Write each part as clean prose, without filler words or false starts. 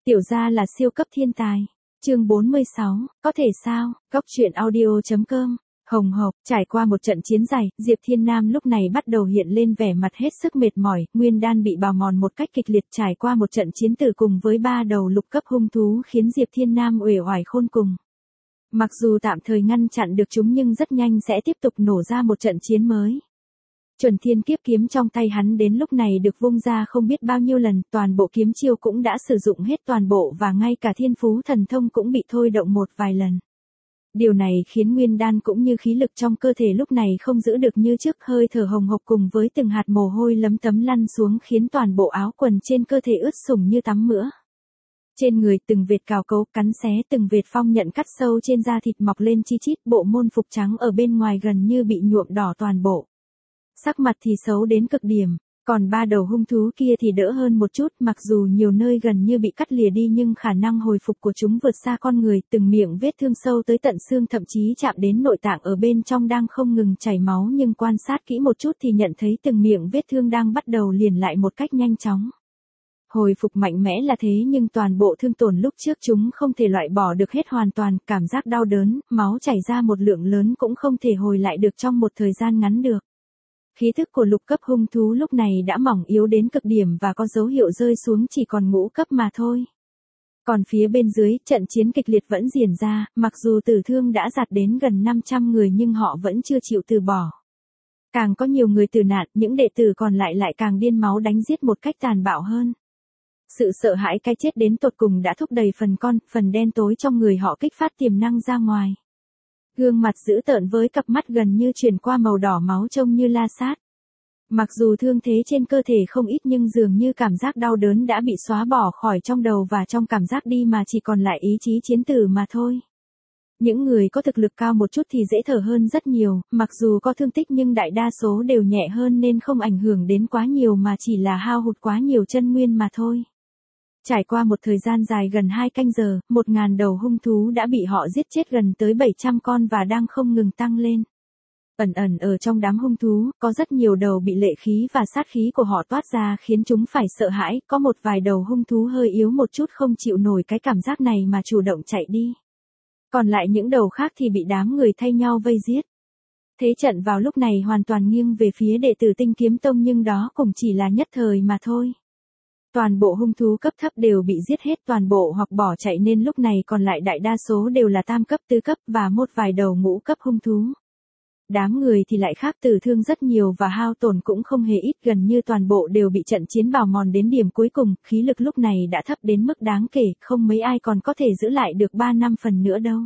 Tiểu gia là siêu cấp thiên tài. Chương 46, có thể sao? Góc truyện audio.com. Hồng hộc, trải qua một trận chiến dài, Diệp Thiên Nam lúc này bắt đầu hiện lên vẻ mặt hết sức mệt mỏi, nguyên đan bị bào mòn một cách kịch liệt, trải qua một trận chiến tử cùng với 3 đầu lục cấp hung thú khiến Diệp Thiên Nam uể oải khôn cùng. Mặc dù tạm thời ngăn chặn được chúng nhưng rất nhanh sẽ tiếp tục nổ ra một trận chiến mới. Chuẩn thiên kiếp kiếm trong tay hắn đến lúc này được vung ra không biết bao nhiêu lần, toàn bộ kiếm chiêu cũng đã sử dụng hết toàn bộ và ngay cả thiên phú thần thông cũng bị thôi động một vài lần. Điều này khiến nguyên đan cũng như khí lực trong cơ thể lúc này không giữ được như trước, hơi thở hồng hộc cùng với từng hạt mồ hôi lấm tấm lăn xuống khiến toàn bộ áo quần trên cơ thể ướt sũng như tắm mữa. Trên người từng vệt cào cấu cắn xé, từng vệt phong nhận cắt sâu trên da thịt mọc lên chi chít, bộ môn phục trắng ở bên ngoài gần như bị nhuộm đỏ toàn bộ. Sắc mặt thì xấu đến cực điểm, còn 3 đầu hung thú kia thì đỡ hơn một chút, mặc dù nhiều nơi gần như bị cắt lìa đi nhưng khả năng hồi phục của chúng vượt xa con người, từng miệng vết thương sâu tới tận xương thậm chí chạm đến nội tạng ở bên trong đang không ngừng chảy máu, nhưng quan sát kỹ một chút thì nhận thấy từng miệng vết thương đang bắt đầu liền lại một cách nhanh chóng. Hồi phục mạnh mẽ là thế nhưng toàn bộ thương tổn lúc trước chúng không thể loại bỏ được hết hoàn toàn, cảm giác đau đớn, máu chảy ra một lượng lớn cũng không thể hồi lại được trong một thời gian ngắn được. Khí thức của lục cấp hung thú lúc này đã mỏng yếu đến cực điểm và có dấu hiệu rơi xuống chỉ còn ngũ cấp mà thôi. Còn phía bên dưới, trận chiến kịch liệt vẫn diễn ra, mặc dù tử thương đã dạt đến gần 500 người nhưng họ vẫn chưa chịu từ bỏ. Càng có nhiều người tử nạn, những đệ tử còn lại càng điên máu đánh giết một cách tàn bạo hơn. Sự sợ hãi cái chết đến tột cùng đã thúc đẩy phần đen tối trong người họ kích phát tiềm năng ra ngoài. Gương mặt dữ tợn với cặp mắt gần như chuyển qua màu đỏ máu trông như la sát. Mặc dù thương thế trên cơ thể không ít nhưng dường như cảm giác đau đớn đã bị xóa bỏ khỏi trong đầu và trong cảm giác đi mà chỉ còn lại ý chí chiến tử mà thôi. Những người có thực lực cao một chút thì dễ thở hơn rất nhiều, mặc dù có thương tích nhưng đại đa số đều nhẹ hơn nên không ảnh hưởng đến quá nhiều mà chỉ là hao hụt quá nhiều chân nguyên mà thôi. Trải qua một thời gian dài gần 2 canh giờ, 1000 đầu hung thú đã bị họ giết chết gần tới 700 con và đang không ngừng tăng lên. Ẩn ở trong đám hung thú, có rất nhiều đầu bị lệ khí và sát khí của họ toát ra khiến chúng phải sợ hãi, có một vài đầu hung thú hơi yếu một chút không chịu nổi cái cảm giác này mà chủ động chạy đi. Còn lại những đầu khác thì bị đám người thay nhau vây giết. Thế trận vào lúc này hoàn toàn nghiêng về phía đệ tử Tinh Kiếm Tông nhưng đó cũng chỉ là nhất thời mà thôi. Toàn bộ hung thú cấp thấp đều bị giết hết toàn bộ hoặc bỏ chạy nên lúc này còn lại đại đa số đều là tam cấp, tứ cấp và một vài đầu ngũ cấp hung thú. Đám người thì lại khác, tử thương rất nhiều và hao tổn cũng không hề ít, gần như toàn bộ đều bị trận chiến bào mòn đến điểm cuối cùng, khí lực lúc này đã thấp đến mức đáng kể, không mấy ai còn có thể giữ lại được 3-5 phần nữa đâu.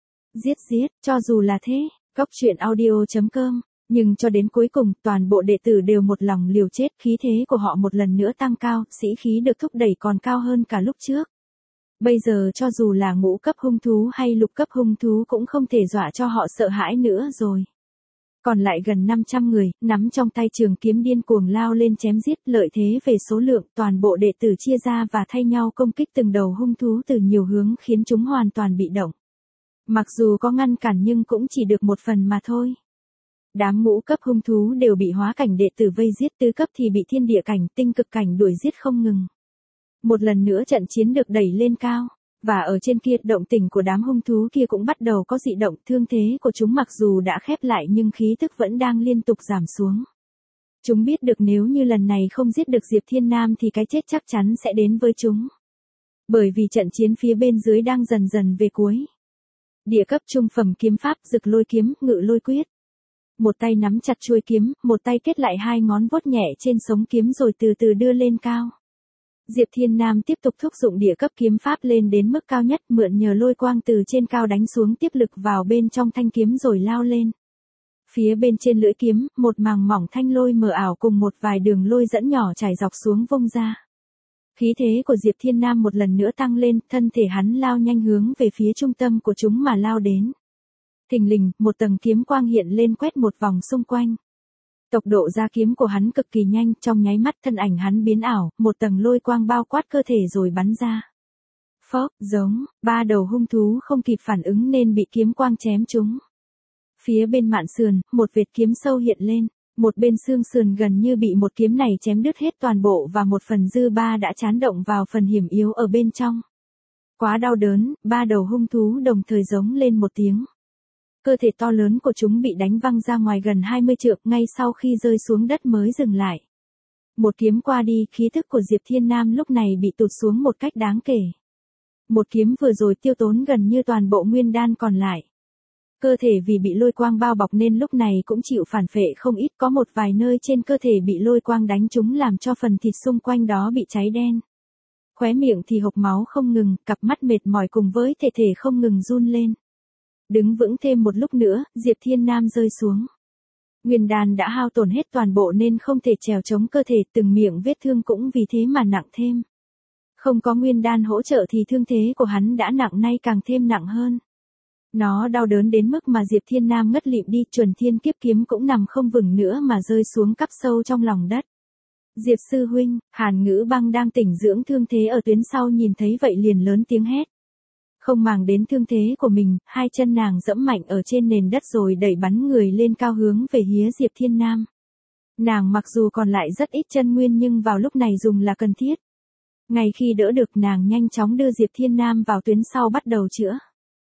Giết, cho dù là thế, góc truyện audio.com. Nhưng cho đến cuối cùng, toàn bộ đệ tử đều một lòng liều chết, khí thế của họ một lần nữa tăng cao, sĩ khí được thúc đẩy còn cao hơn cả lúc trước. Bây giờ cho dù là ngũ cấp hung thú hay lục cấp hung thú cũng không thể dọa cho họ sợ hãi nữa rồi. Còn lại gần 500 người, nắm trong tay trường kiếm điên cuồng lao lên chém giết, lợi thế về số lượng, toàn bộ đệ tử chia ra và thay nhau công kích từng đầu hung thú từ nhiều hướng khiến chúng hoàn toàn bị động. Mặc dù có ngăn cản nhưng cũng chỉ được một phần mà thôi. Đám ngũ cấp hung thú đều bị hóa cảnh đệ tử vây giết, tứ cấp thì bị thiên địa cảnh, tinh cực cảnh đuổi giết không ngừng. Một lần nữa trận chiến được đẩy lên cao, và ở trên kia động tình của đám hung thú kia cũng bắt đầu có dị động, thương thế của chúng mặc dù đã khép lại nhưng khí tức vẫn đang liên tục giảm xuống. Chúng biết được nếu như lần này không giết được Diệp Thiên Nam thì cái chết chắc chắn sẽ đến với chúng. Bởi vì trận chiến phía bên dưới đang dần dần về cuối. Địa cấp trung phẩm kiếm pháp, Dực Lôi Kiếm, Ngự Lôi Quyết. Một tay nắm chặt chuôi kiếm, một tay kết lại hai ngón vuốt nhẹ trên sống kiếm rồi từ từ đưa lên cao. Diệp Thiên Nam tiếp tục thúc dụng địa cấp kiếm pháp lên đến mức cao nhất, mượn nhờ lôi quang từ trên cao đánh xuống tiếp lực vào bên trong thanh kiếm rồi lao lên. Phía bên trên lưỡi kiếm, một màng mỏng thanh lôi mờ ảo cùng một vài đường lôi dẫn nhỏ trải dọc xuống vung ra. Khí thế của Diệp Thiên Nam một lần nữa tăng lên, thân thể hắn lao nhanh hướng về phía trung tâm của chúng mà lao đến. Thình lình, một tầng kiếm quang hiện lên quét một vòng xung quanh. Tốc độ ra kiếm của hắn cực kỳ nhanh, trong nháy mắt thân ảnh hắn biến ảo, một tầng lôi quang bao quát cơ thể rồi bắn ra. Phốc, giống, 3 đầu hung thú không kịp phản ứng nên bị kiếm quang chém trúng. Phía bên mạn sườn, một vệt kiếm sâu hiện lên, một bên xương sườn gần như bị một kiếm này chém đứt hết toàn bộ và một phần dư ba đã chán động vào phần hiểm yếu ở bên trong. Quá đau đớn, ba đầu hung thú đồng thời giống lên một tiếng. Cơ thể to lớn của chúng bị đánh văng ra ngoài gần 20 trượng, ngay sau khi rơi xuống đất mới dừng lại. Một kiếm qua đi, khí thức của Diệp Thiên Nam lúc này bị tụt xuống một cách đáng kể. Một kiếm vừa rồi tiêu tốn gần như toàn bộ nguyên đan còn lại. Cơ thể vì bị lôi quang bao bọc nên lúc này cũng chịu phản phệ không ít, có một vài nơi trên cơ thể bị lôi quang đánh trúng làm cho phần thịt xung quanh đó bị cháy đen. Khóe miệng thì hộc máu không ngừng, cặp mắt mệt mỏi cùng với thể không ngừng run lên. Đứng vững thêm một lúc nữa, Diệp Thiên Nam rơi xuống. Nguyên đan đã hao tổn hết toàn bộ nên không thể trèo chống cơ thể, từng miệng vết thương cũng vì thế mà nặng thêm. Không có nguyên đan hỗ trợ thì thương thế của hắn đã nặng, nay càng thêm nặng hơn. Nó đau đớn đến mức mà Diệp Thiên Nam ngất lịm đi, Chuẩn Thiên Kiếp Kiếm cũng nằm không vững nữa mà rơi xuống cắp sâu trong lòng đất. Diệp sư huynh, Hàn Ngữ Băng đang tỉnh dưỡng thương thế ở tuyến sau nhìn thấy vậy liền lớn tiếng hét. Không màng đến thương thế của mình, hai chân nàng giẫm mạnh ở trên nền đất rồi đẩy bắn người lên cao hướng về phía Diệp Thiên Nam. Nàng mặc dù còn lại rất ít chân nguyên nhưng vào lúc này dùng là cần thiết. Ngay khi đỡ được, nàng nhanh chóng đưa Diệp Thiên Nam vào tuyến sau bắt đầu chữa.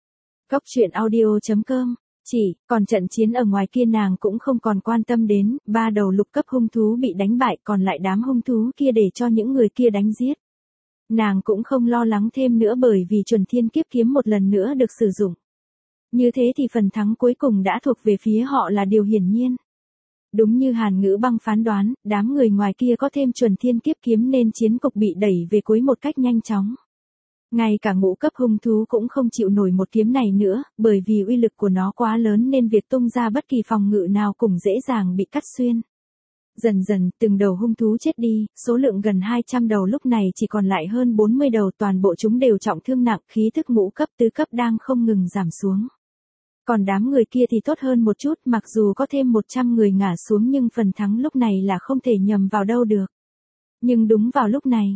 Góc truyện audio.com. Còn trận chiến ở ngoài kia nàng cũng không còn quan tâm đến, ba đầu lục cấp hung thú bị đánh bại, còn lại đám hung thú kia để cho những người kia đánh giết. Nàng cũng không lo lắng thêm nữa bởi vì Chuẩn Thiên Kiếp Kiếm một lần nữa được sử dụng. Như thế thì phần thắng cuối cùng đã thuộc về phía họ là điều hiển nhiên. Đúng như Hàn Ngữ Băng phán đoán, đám người ngoài kia có thêm Chuẩn Thiên Kiếp Kiếm nên chiến cục bị đẩy về cuối một cách nhanh chóng. Ngay cả ngũ cấp hung thú cũng không chịu nổi một kiếm này nữa, bởi vì uy lực của nó quá lớn nên việc tung ra bất kỳ phòng ngự nào cũng dễ dàng bị cắt xuyên. Dần dần, từng đầu hung thú chết đi, số lượng gần 200 đầu lúc này chỉ còn lại hơn 40 đầu, toàn bộ chúng đều trọng thương nặng, khí thức ngũ cấp tứ cấp đang không ngừng giảm xuống. Còn đám người kia thì tốt hơn một chút, mặc dù có thêm 100 người ngã xuống nhưng phần thắng lúc này là không thể nhầm vào đâu được. Nhưng đúng vào lúc này,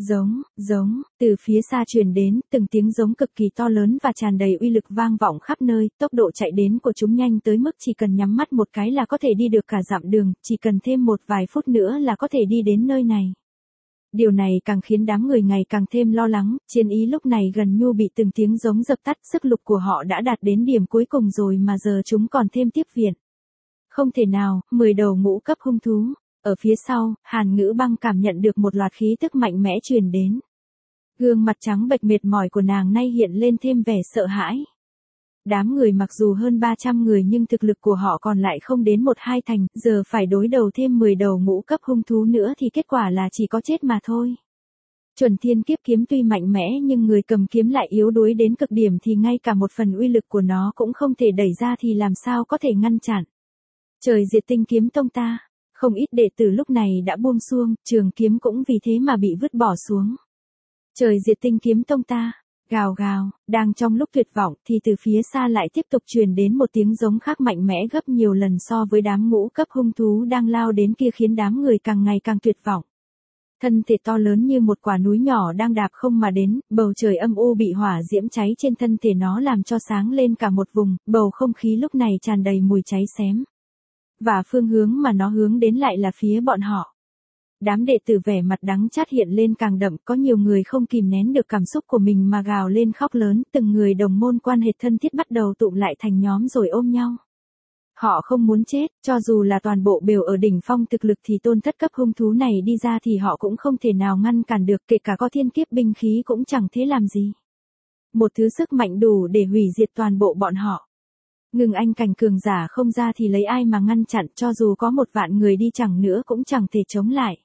giống, từ phía xa truyền đến, từng tiếng giống cực kỳ to lớn và tràn đầy uy lực vang vọng khắp nơi, tốc độ chạy đến của chúng nhanh tới mức chỉ cần nhắm mắt một cái là có thể đi được cả dặm đường, chỉ cần thêm một vài phút nữa là có thể đi đến nơi này. Điều này càng khiến đám người ngày càng thêm lo lắng, chiến ý lúc này gần như bị từng tiếng giống dập tắt, sức lực của họ đã đạt đến điểm cuối cùng rồi mà giờ chúng còn thêm tiếp viện. Không thể nào, 10 đầu ngũ cấp hung thú. Ở phía sau, Hàn Ngữ Băng cảm nhận được một loạt khí tức mạnh mẽ truyền đến. Gương mặt trắng bệch mệt mỏi của nàng nay hiện lên thêm vẻ sợ hãi. Đám người mặc dù hơn 300 người nhưng thực lực của họ còn lại không đến 1-2 thành, giờ phải đối đầu thêm 10 đầu ngũ cấp hung thú nữa thì kết quả là chỉ có chết mà thôi. Chuẩn Thiên Kiếp Kiếm tuy mạnh mẽ nhưng người cầm kiếm lại yếu đuối đến cực điểm thì ngay cả một phần uy lực của nó cũng không thể đẩy ra thì làm sao có thể ngăn chặn. Trời Diệt Tinh Kiếm Tông ta. Không ít đệ tử lúc này đã buông xuông, trường kiếm cũng vì thế mà bị vứt bỏ xuống. Trời Diệt Tinh Kiếm Tông ta, gào, đang trong lúc tuyệt vọng thì từ phía xa lại tiếp tục truyền đến một tiếng giống khác mạnh mẽ gấp nhiều lần so với đám ngũ cấp hung thú đang lao đến kia, khiến đám người càng ngày càng tuyệt vọng. Thân thể to lớn như một quả núi nhỏ đang đạp không mà đến, bầu trời âm u bị hỏa diễm cháy trên thân thể nó làm cho sáng lên cả một vùng, bầu không khí lúc này tràn đầy mùi cháy xém. Và phương hướng mà nó hướng đến lại là phía bọn họ. Đám đệ tử vẻ mặt đắng chát hiện lên càng đậm, có nhiều người không kìm nén được cảm xúc của mình mà gào lên khóc lớn, từng người đồng môn quan hệ thân thiết bắt đầu tụm lại thành nhóm rồi ôm nhau. Họ không muốn chết, cho dù là toàn bộ đều ở đỉnh phong thực lực thì tôn thất cấp hung thú này đi ra thì họ cũng không thể nào ngăn cản được, kể cả có thiên kiếp binh khí cũng chẳng thế làm gì. Một thứ sức mạnh đủ để hủy diệt toàn bộ bọn họ. Ngừng anh cảnh cường giả không ra thì lấy ai mà ngăn chặn, cho dù có 1 vạn người đi chẳng nữa cũng chẳng thể chống lại.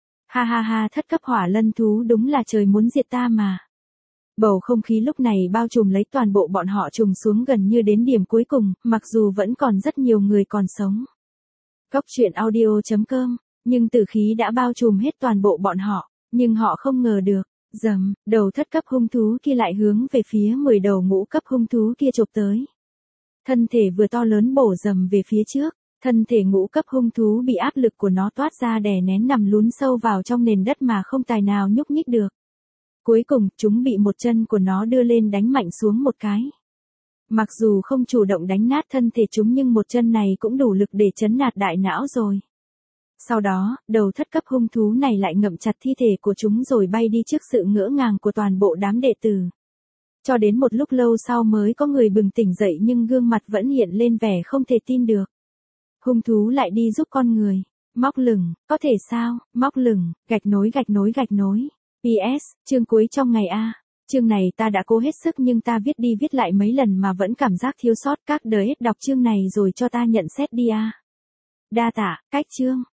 Ha, thất cấp hỏa lân thú đúng là trời muốn diệt ta mà. Bầu không khí lúc này bao trùm lấy toàn bộ bọn họ trùng xuống gần như đến điểm cuối cùng, mặc dù vẫn còn rất nhiều người còn sống. Góc truyện audio.com, nhưng tử khí đã bao trùm hết toàn bộ bọn họ, nhưng họ không ngờ được, đầu thất cấp hung thú kia lại hướng về phía 10 đầu ngũ cấp hung thú kia chộp tới. Thân thể vừa to lớn bổ dầm về phía trước, thân thể ngũ cấp hung thú bị áp lực của nó toát ra đè nén nằm lún sâu vào trong nền đất mà không tài nào nhúc nhích được. Cuối cùng, chúng bị một chân của nó đưa lên đánh mạnh xuống một cái. Mặc dù không chủ động đánh nát thân thể chúng nhưng một chân này cũng đủ lực để chấn nạt đại não rồi. Sau đó, đầu thất cấp hung thú này lại ngậm chặt thi thể của chúng rồi bay đi trước sự ngỡ ngàng của toàn bộ đám đệ tử. cho đến một lúc lâu sau mới có người bừng tỉnh dậy nhưng gương mặt vẫn hiện lên vẻ không thể tin được. Hung thú lại đi giúp con người. Móc lửng, có thể sao, móc lửng, gạch nối gạch nối gạch nối. PS, chương cuối trong ngày A. Chương này ta đã cố hết sức nhưng ta viết đi viết lại mấy lần mà vẫn cảm giác thiếu sót, các đứa đọc chương này rồi cho ta nhận xét đi a. Đa tạ, cách chương.